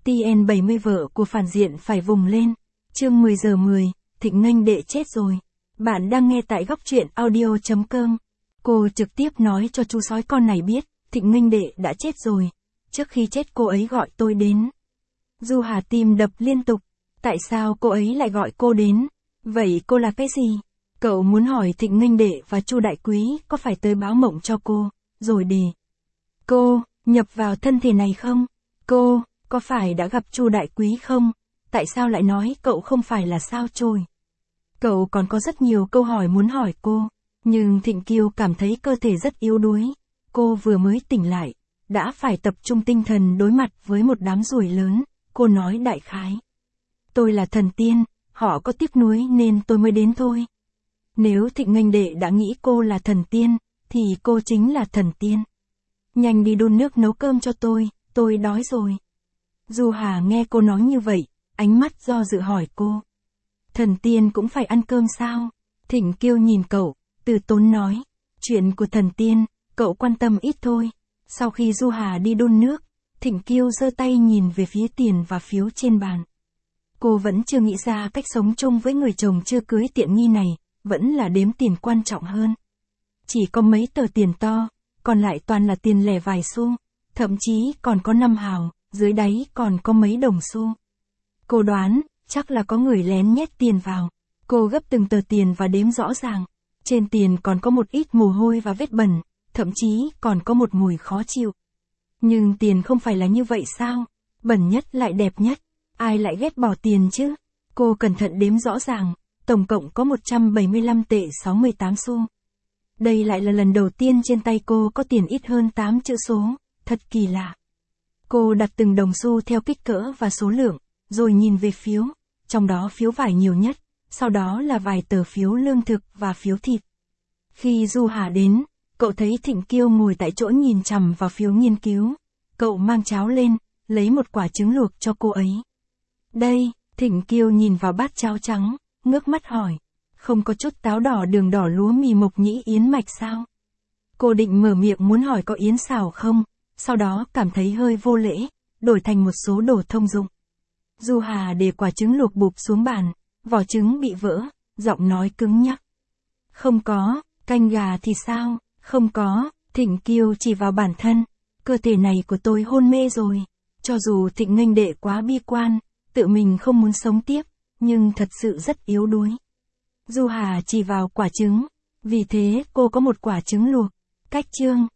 TN70 vợ của phản diện phải vùng lên. Chương 10 giờ 10, Thịnh Nghênh Đệ chết rồi. Bạn đang nghe tại góc truyện audio.com. Cô trực tiếp nói cho chú sói con này biết, Thịnh Nghênh Đệ đã chết rồi. Trước khi chết cô ấy gọi tôi đến. Du Hà tim đập liên tục. Tại sao cô ấy lại gọi cô đến? Vậy cô là cái gì? Cậu muốn hỏi Thịnh Nghênh Đệ và Chu Đại Quý có phải tới báo mộng cho cô, rồi để cô nhập vào thân thể này không? Cô có phải đã gặp Chu Đại Quý không? Tại sao lại nói cậu không phải là sao Chôi? Cậu còn có rất nhiều câu hỏi muốn hỏi cô, nhưng Thịnh Kiêu cảm thấy cơ thể rất yếu đuối. Cô vừa mới tỉnh lại, đã phải tập trung tinh thần đối mặt với một đám ruồi lớn. Cô nói đại khái: tôi là thần tiên, họ có tiếc nuối nên tôi mới đến thôi. Nếu Thịnh Nghênh Đệ đã nghĩ cô là thần tiên, thì cô chính là thần tiên. Nhanh đi đun nước nấu cơm cho tôi đói rồi. Du Hà nghe cô nói như vậy, ánh mắt do dự hỏi cô: thần tiên cũng phải ăn cơm sao? Thịnh Kiêu nhìn cậu, từ tốn nói: chuyện của thần tiên, cậu quan tâm ít thôi. Sau khi Du Hà đi đun nước, Thịnh Kiêu giơ tay nhìn về phía tiền và phiếu trên bàn. Cô vẫn chưa nghĩ ra cách sống chung với người chồng chưa cưới tiện nghi này, vẫn là đếm tiền quan trọng hơn. Chỉ có mấy tờ tiền to, còn lại toàn là tiền lẻ vài xu, thậm chí còn có 5 hào, dưới đáy còn có mấy đồng xu. Cô đoán, chắc là có người lén nhét tiền vào. Cô gấp từng tờ tiền và đếm rõ ràng. Trên tiền còn có một ít mồ hôi và vết bẩn, thậm chí còn có một mùi khó chịu. Nhưng tiền không phải là như vậy sao? Bẩn nhất lại đẹp nhất. Ai lại ghét bỏ tiền chứ? Cô cẩn thận đếm rõ ràng, tổng cộng có 175 tệ 68 xu. Đây lại là lần đầu tiên trên tay cô có tiền ít hơn 8 chữ số, thật kỳ lạ. Cô đặt từng đồng xu theo kích cỡ và số lượng, rồi nhìn về phiếu, trong đó phiếu vải nhiều nhất, sau đó là vài tờ phiếu lương thực và phiếu thịt. Khi Du Hà đến, cậu thấy Thịnh Kiêu ngồi tại chỗ nhìn chằm vào phiếu nghiên cứu. Cậu mang cháo lên, lấy một quả trứng luộc cho cô ấy. Đây, Thịnh Kiêu nhìn vào bát cháo trắng, ngước mắt hỏi: không có chút táo đỏ đường đỏ lúa mì mộc nhĩ yến mạch sao? Cô định mở miệng muốn hỏi có yến xào không, sau đó cảm thấy hơi vô lễ, đổi thành một số đồ thông dụng. Du Hà để quả trứng luộc bụp xuống bàn, vỏ trứng bị vỡ, giọng nói cứng nhắc: không có. Canh gà thì sao? Không có. Thịnh Kiêu chỉ vào bản thân: cơ thể này của tôi hôn mê rồi. Cho dù Thịnh Nghênh Đệ quá bi quan, tự mình không muốn sống tiếp, nhưng thật sự rất yếu đuối. Du Hà chỉ vào quả trứng, vì thế cô có một quả trứng luộc. Cách chương